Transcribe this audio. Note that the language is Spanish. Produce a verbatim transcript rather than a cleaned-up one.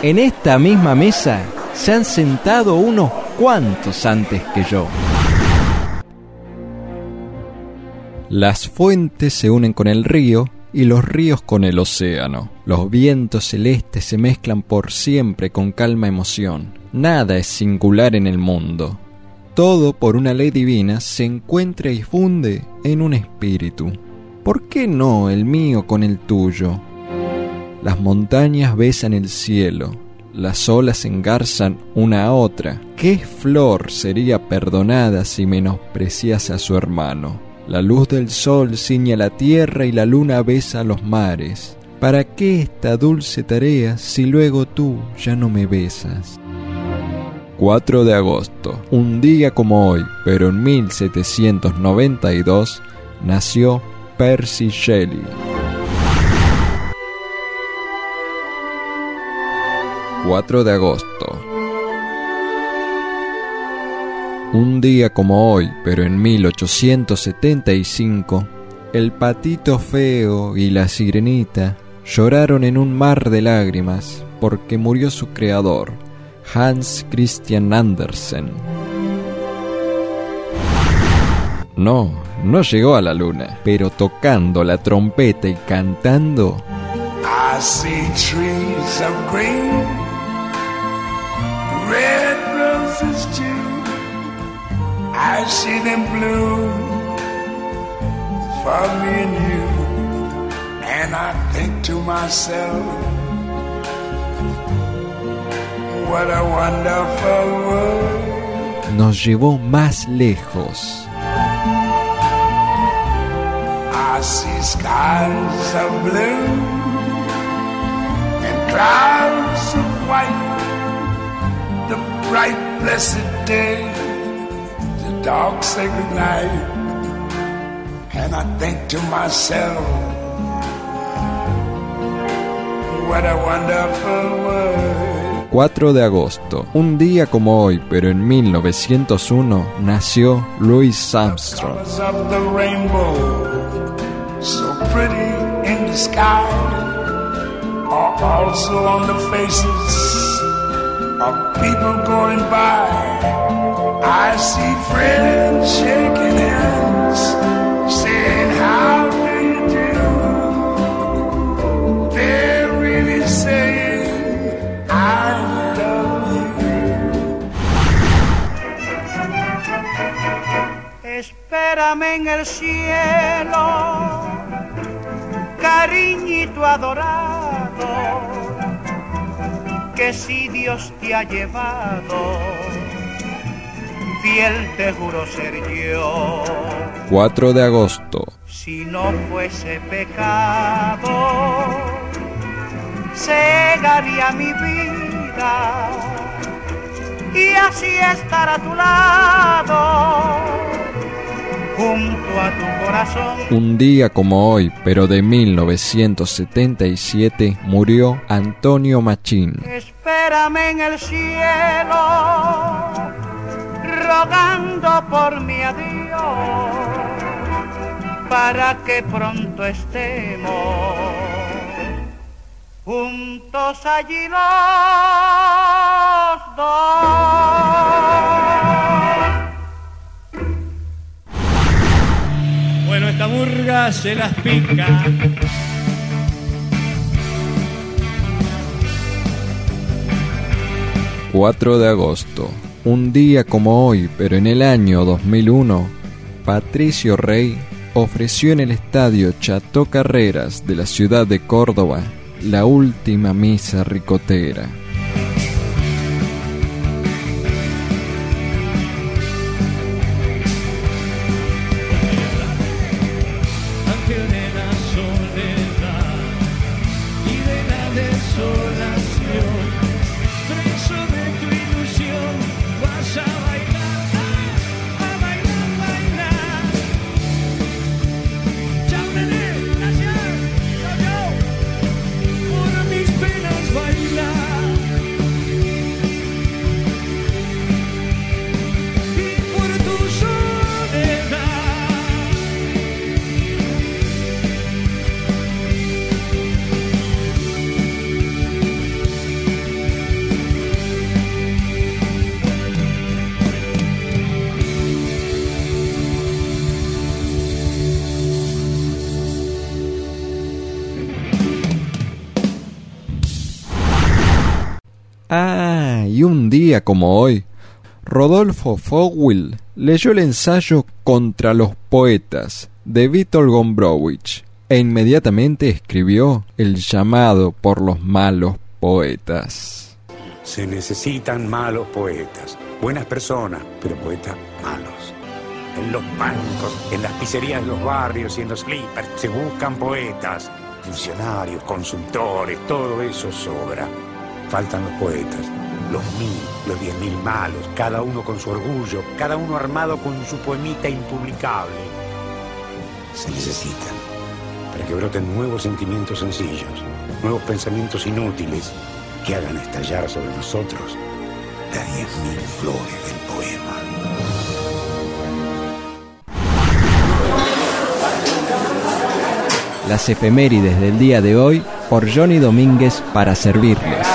En esta misma mesa se han sentado unos cuantos antes que yo. Las fuentes se unen con el río y los ríos con el océano. Los vientos celestes se mezclan por siempre con calma emoción. Nada es singular en el mundo. Todo, por una ley divina, se encuentra y funde en un espíritu. ¿Por qué no el mío con el tuyo? Las montañas besan el cielo, las olas engarzan una a otra. ¿Qué flor sería perdonada si menospreciase a su hermano? La luz del sol ciñe la tierra y la luna besa los mares. ¿Para qué esta dulce tarea si luego tú ya no me besas? cuatro de agosto, un día como hoy, pero en mil setecientos noventa y dos, nació Percy Shelley. cuatro de agosto. Un día como hoy, pero en mil ochocientos setenta y cinco, el patito feo y la sirenita lloraron en un mar de lágrimas porque murió su creador, Hans Christian Andersen. No, no llegó a la luna, pero tocando la trompeta y cantando. I see trees of green, red roses too. I see them bloom for me and you. And I think to myself, what a wonderful world. Nos llevó más lejos. I see skies of blue and clouds of white, the bright blessed day, the dark sacred night. And I think to myself, what a wonderful world. cuatro de agosto, un día como hoy, pero en mil novecientos uno, nació Louis Armstrong. So pretty in the sky are also on the faces of people going by. I see friends shaking hands, saying how do you do. They're really saying I love you. Espérame en el cielo, cariñito adorado, que si Dios te ha llevado, fiel te juro ser yo. cuatro de agosto. Si no fuese pecado, cegaría mi vida y así estar a tu lado, junto a tu corazón. Un día como hoy, pero de mil novecientos setenta y siete, murió Antonio Machín. Espérame en el cielo, rogando por mi adiós, para que pronto estemos juntos allí los dos. Bueno, esta murga se las pica. cuatro de agosto. Un día como hoy, pero en el año dos mil uno, Patricio Rey ofreció en el estadio Chato Carreras de la ciudad de Córdoba la última misa ricotera. Ah, y un día como hoy, Rodolfo Vogel leyó el ensayo Contra los poetas de Witold Gombrowicz e inmediatamente escribió El llamado por los malos poetas. Se necesitan malos poetas, buenas personas, pero poetas malos. En los bancos, en las pizzerías de los barrios y en los slippers se buscan poetas, funcionarios, consultores, todo eso sobra. Faltan los poetas, los mil, los diez mil malos, cada uno con su orgullo, cada uno armado con su poemita impublicable. Se necesitan para que broten nuevos sentimientos sencillos, nuevos pensamientos inútiles que hagan estallar sobre nosotros las diez mil flores del poema. Las efemérides del día de hoy por Johnny Domínguez para servirles.